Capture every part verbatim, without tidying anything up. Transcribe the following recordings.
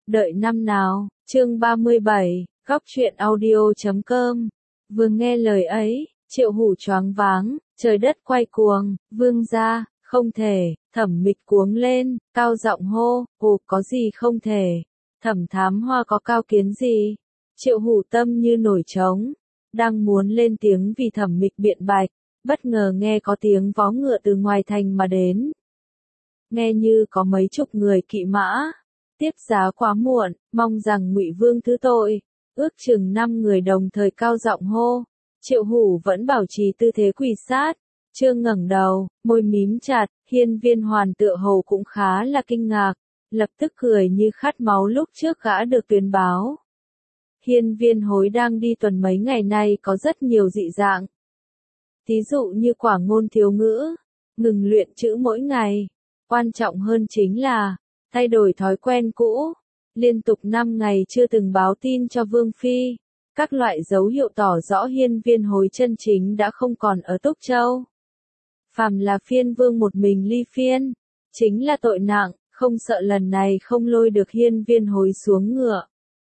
Đợi năm nào, chương ba mươi bảy, góc truyện audio chấm com. Vừa nghe lời ấy, Triệu Hủ choáng váng, trời đất quay cuồng, vương gia, không thể, Thẩm Mịch cuống lên, cao giọng hô, ồ có gì không thể, Thẩm Thám Hoa có cao kiến gì? Triệu Hủ tâm như nổi trống, đang muốn lên tiếng vì Thẩm Mịch biện bạch, bất ngờ nghe có tiếng vó ngựa từ ngoài thành mà đến. Nghe như có mấy chục người kỵ mã. Tiếp giá quá muộn, mong rằng Ngụy Vương thứ tội. Ước chừng năm người đồng thời cao giọng hô. Triệu Hủ vẫn bảo trì tư thế quỳ sát, chưa ngẩng đầu, môi mím chặt. Hiên Viên Hoàn tựa hồ cũng khá là kinh ngạc, lập tức cười như khát máu lúc trước gã được tuyên báo. Hiên Viên Hối đang đi tuần mấy ngày nay có rất nhiều dị dạng. Thí dụ như quả ngôn thiếu ngữ, ngừng luyện chữ mỗi ngày. Quan trọng hơn chính là thay đổi thói quen cũ, liên tục năm ngày chưa từng báo tin cho Vương Phi, các loại dấu hiệu tỏ rõ Hiên Viên Hối chân chính đã không còn ở Túc Châu. Phàm là phiên vương một mình ly phiên, chính là tội nặng, không sợ lần này không lôi được Hiên Viên Hối xuống ngựa.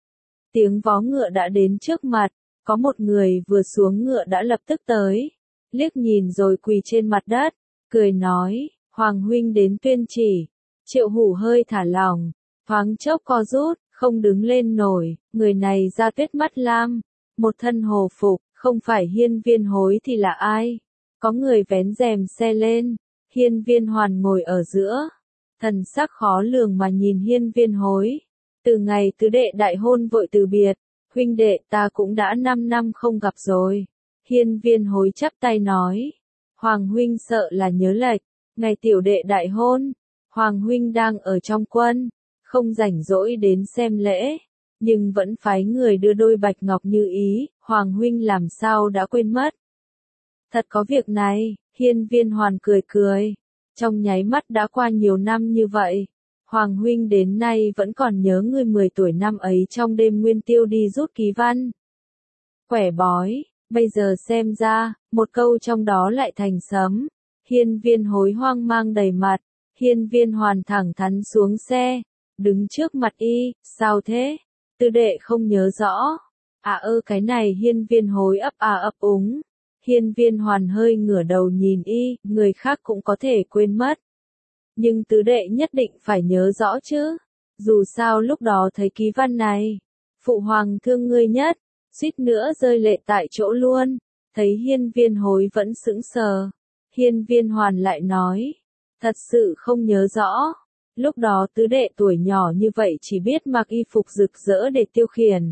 Tiếng vó ngựa đã đến trước mặt, có một người vừa xuống ngựa đã lập tức tới, liếc nhìn rồi quỳ trên mặt đất, cười nói, Hoàng huynh đến tuyên chỉ. Triệu Hủ hơi thả lỏng, thoáng chốc co rút, không đứng lên nổi, người này da tuyết mắt lam, một thân hồ phục, không phải Hiên Viên Hối thì là ai? Có người vén rèm xe lên, Hiên Viên Hoàn ngồi ở giữa, thần sắc khó lường mà nhìn Hiên Viên Hối. Từ ngày tứ đệ đại hôn vội từ biệt, huynh đệ ta cũng đã năm năm không gặp rồi. Hiên Viên Hối chắp tay nói, Hoàng huynh sợ là nhớ lệch, ngày tiểu đệ đại hôn. Hoàng huynh đang ở trong quân, không rảnh rỗi đến xem lễ, nhưng vẫn phái người đưa đôi bạch ngọc như ý, Hoàng huynh làm sao đã quên mất. Thật có việc này, Hiên Viên Hoàn cười cười, trong nháy mắt đã qua nhiều năm như vậy, Hoàng huynh đến nay vẫn còn nhớ người mười tuổi năm ấy trong đêm nguyên tiêu đi rút ký văn. Quẻ bói, bây giờ xem ra, một câu trong đó lại thành sấm. Hiên Viên Hối hoang mang đầy mặt. Hiên Viên Hoàn thẳng thắn xuống xe, đứng trước mặt y, sao thế? Tư đệ không nhớ rõ. À ơ cái này Hiên Viên Hối ấp à ấp úng. Hiên Viên Hoàn hơi ngửa đầu nhìn y, người khác cũng có thể quên mất. Nhưng tứ đệ nhất định phải nhớ rõ chứ. Dù sao lúc đó thấy ký văn này, phụ hoàng thương ngươi nhất, suýt nữa rơi lệ tại chỗ luôn. Thấy Hiên Viên Hối vẫn sững sờ, Hiên Viên Hoàn lại nói. Thật sự không nhớ rõ. Lúc đó tứ đệ tuổi nhỏ như vậy chỉ biết mặc y phục rực rỡ để tiêu khiển.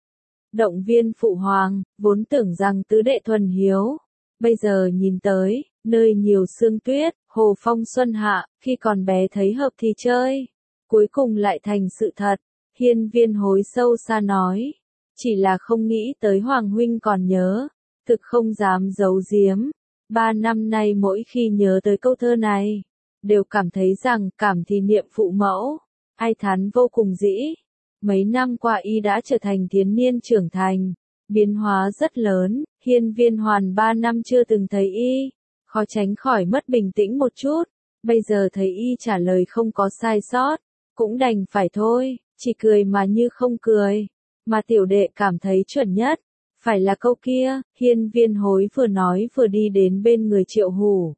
Động viên phụ hoàng, vốn tưởng rằng tứ đệ thuần hiếu. Bây giờ nhìn tới, nơi nhiều sương tuyết, hồ phong xuân hạ, khi còn bé thấy hợp thì chơi. Cuối cùng lại thành sự thật. Hiên Viên Hối sâu xa nói. Chỉ là không nghĩ tới Hoàng huynh còn nhớ. Thực không dám giấu giếm. Ba năm nay mỗi khi nhớ tới câu thơ này, đều cảm thấy rằng cảm thì niệm phụ mẫu, ai thán vô cùng dĩ. Mấy năm qua y đã trở thành thiếu niên trưởng thành, biến hóa rất lớn. Hiên Viên Hoàn ba năm chưa từng thấy y, khó tránh khỏi mất bình tĩnh một chút. Bây giờ thấy y trả lời không có sai sót, cũng đành phải thôi, chỉ cười mà như không cười. Mà tiểu đệ cảm thấy chuẩn nhất, phải là câu kia. Hiên Viên Hối vừa nói vừa đi đến bên người Triệu Hủ.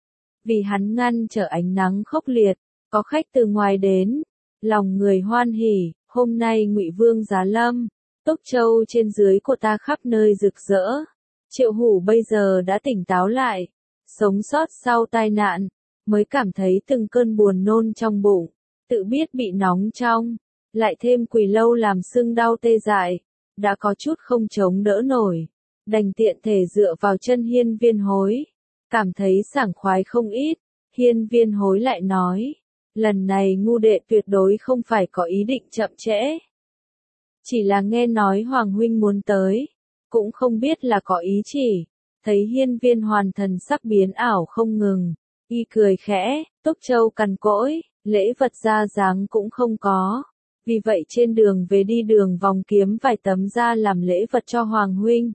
Vì hắn ngăn trở ánh nắng khốc liệt, có khách từ ngoài đến, lòng người hoan hỉ, hôm nay Ngụy Vương giá lâm, Túc Châu trên dưới của ta khắp nơi rực rỡ. Triệu Hủ bây giờ đã tỉnh táo lại, sống sót sau tai nạn, mới cảm thấy từng cơn buồn nôn trong bụng, tự biết bị nóng trong, lại thêm quỳ lâu làm sưng đau tê dại, đã có chút không chống đỡ nổi, đành tiện thể dựa vào chân Hiên Viên Hối. Cảm thấy sảng khoái không ít, Hiên Viên Hối lại nói, lần này ngu đệ tuyệt đối không phải có ý định chậm trễ. Chỉ là nghe nói Hoàng huynh muốn tới, cũng không biết là có ý chỉ. Thấy Hiên Viên Hoàn thần sắc biến ảo không ngừng, y cười khẽ, Túc Châu cằn cỗi, lễ vật ra dáng cũng không có. Vì vậy trên đường về đi đường vòng kiếm vài tấm ra làm lễ vật cho Hoàng huynh.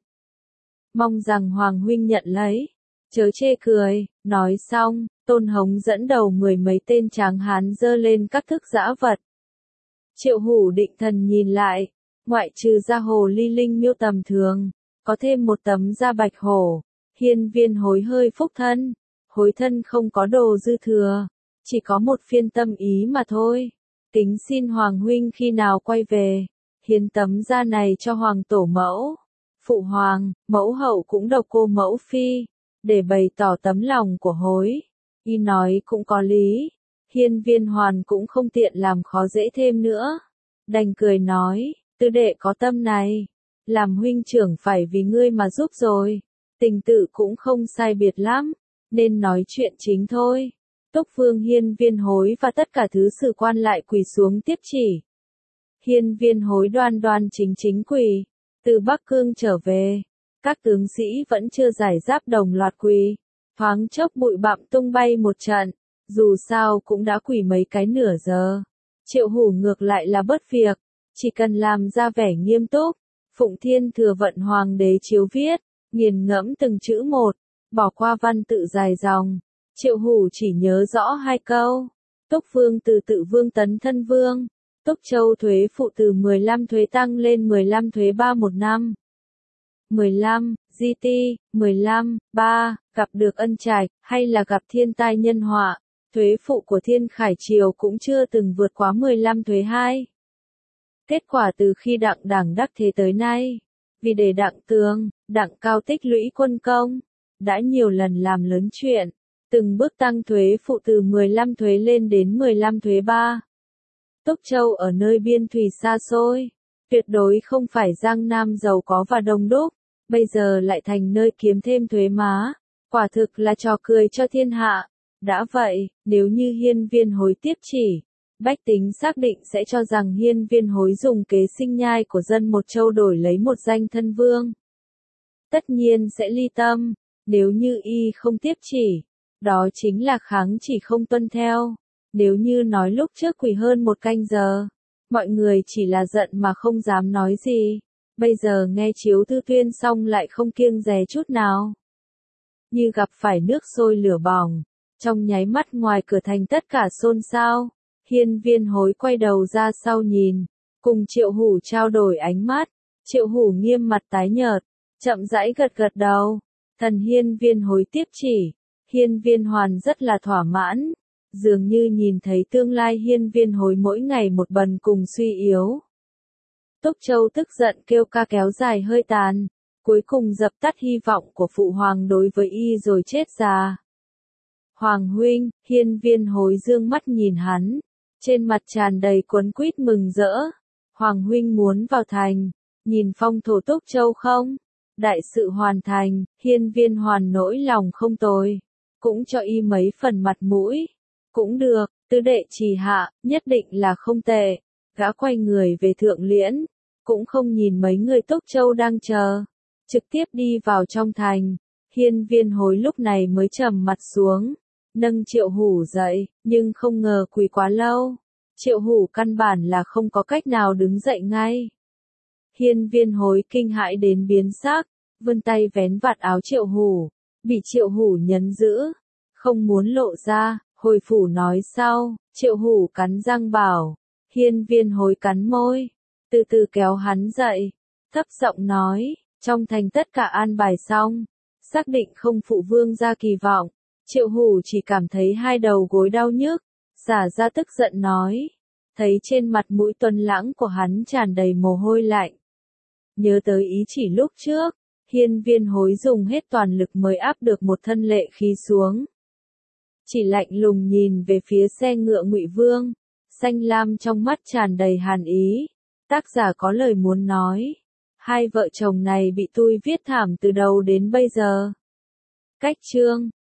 Mong rằng Hoàng huynh nhận lấy. Chớ chê cười, nói xong, Tôn Hống dẫn đầu mười mấy tên tráng hán dơ lên các thức dã vật. Triệu Hủ định thần nhìn lại, ngoại trừ da hồ ly linh miêu tầm thường, có thêm một tấm da bạch hổ. Hiên Viên Hối hơi phúc thân, hối thân không có đồ dư thừa, chỉ có một phiên tâm ý mà thôi. Kính xin Hoàng huynh khi nào quay về, hiến tấm da này cho Hoàng tổ mẫu. Phụ Hoàng, mẫu hậu cũng độc cô mẫu phi, để bày tỏ tấm lòng của hối. Y nói cũng có lý, Hiên Viên Hoàn cũng không tiện làm khó dễ thêm nữa. Đành cười nói, tư đệ có tâm này, làm huynh trưởng phải vì ngươi mà giúp rồi. Tình tự cũng không sai biệt lắm, nên nói chuyện chính thôi. Túc Vương Hiên Viên Hối và tất cả thứ sử quan lại quỳ xuống tiếp chỉ. Hiên Viên Hối đoan đoan chính chính quỳ, từ Bắc Cương trở về, các tướng sĩ vẫn chưa giải giáp đồng loạt quỳ, thoáng chốc bụi bặm tung bay một trận, dù sao cũng đã quỳ mấy cái nửa giờ. Triệu Hủ ngược lại là bớt việc, chỉ cần làm ra vẻ nghiêm túc, Phụng Thiên Thừa Vận Hoàng đế chiếu viết, nghiền ngẫm từng chữ một, bỏ qua văn tự dài dòng. Triệu Hủ chỉ nhớ rõ hai câu. Túc Vương từ tự vương tấn thân vương. Túc Châu thuế phụ từ mười lăm thuế tăng lên mười lăm thuế ba một năm. mười lăm, Di Ti, mười lăm, ba, gặp được ân trạch, hay là gặp thiên tai nhân họa. Thuế phụ của Thiên Khải Triều cũng chưa từng vượt quá mười lăm thuế hai. Kết quả từ khi đặng đảng đắc thế tới nay, vì để đặng tường, đặng cao tích lũy quân công, đã nhiều lần làm lớn chuyện, từng bước tăng thuế phụ từ mười lăm thuế lên đến mười lăm thuế ba. Túc Châu ở nơi biên thủy xa xôi, tuyệt đối không phải Giang Nam giàu có và đông đúc, bây giờ lại thành nơi kiếm thêm thuế má, quả thực là trò cười cho thiên hạ. Đã vậy, nếu như Hiên Viên Hối tiếp chỉ, bách tính xác định sẽ cho rằng Hiên Viên Hối dùng kế sinh nhai của dân một châu đổi lấy một danh thân vương. Tất nhiên sẽ ly tâm, nếu như y không tiếp chỉ, đó chính là kháng chỉ không tuân theo. Nếu như nói lúc trước quỳ hơn một canh giờ, mọi người chỉ là giận mà không dám nói gì, bây giờ nghe chiếu thư tuyên xong lại không kiêng dè chút nào. Như gặp phải nước sôi lửa bỏng, trong nháy mắt ngoài cửa thành tất cả xôn xao. Hiên Viên Hối quay đầu ra sau nhìn, cùng Triệu Hủ trao đổi ánh mắt. Triệu Hủ nghiêm mặt tái nhợt, chậm rãi gật gật đầu. Thần Hiên Viên Hối tiếp chỉ, Hiên Viên Hoàn rất là thỏa mãn, dường như nhìn thấy tương lai Hiên Viên Hối mỗi ngày một bần cùng suy yếu. Túc Châu tức giận kêu ca kéo dài hơi tàn, cuối cùng dập tắt hy vọng của phụ hoàng đối với y rồi chết già. Hoàng huynh, Hiên Viên Hối dương mắt nhìn hắn, trên mặt tràn đầy cuốn quýt mừng rỡ. Hoàng huynh muốn vào thành, nhìn phong thổ Túc Châu không? Đại sự hoàn thành, Hiên Viên Hoàn nỗi lòng không tồi, cũng cho y mấy phần mặt mũi. Cũng được, tứ đệ trì hạ, nhất định là không tệ. Gã quay người về Thượng Liễn, cũng không nhìn mấy người Túc Châu đang chờ, trực tiếp đi vào trong thành. Hiên Viên Hối lúc này mới trầm mặt xuống, nâng Triệu Hủ dậy, nhưng không ngờ quỳ quá lâu. Triệu Hủ căn bản là không có cách nào đứng dậy ngay. Hiên Viên Hối kinh hãi đến biến sắc, vươn tay vén vạt áo Triệu Hủ, bị Triệu Hủ nhấn giữ, không muốn lộ ra, hồi phủ nói sau. Triệu Hủ cắn răng bảo. Hiên Viên Hối cắn môi, từ từ kéo hắn dậy, thấp giọng nói, trong thành tất cả an bài xong, xác định không phụ vương gia kỳ vọng. Triệu Hủ chỉ cảm thấy hai đầu gối đau nhức, xả ra tức giận nói, thấy trên mặt mũi tuấn lãng của hắn tràn đầy mồ hôi lạnh. Nhớ tới ý chỉ lúc trước, Hiên Viên Hối dùng hết toàn lực mới áp được một thân lệ khí xuống. Chỉ lạnh lùng nhìn về phía xe ngựa Ngụy Vương, xanh lam trong mắt tràn đầy hàn ý. Tác giả có lời muốn nói, hai vợ chồng này bị tui viết thảm từ đầu đến bây giờ. Cách chương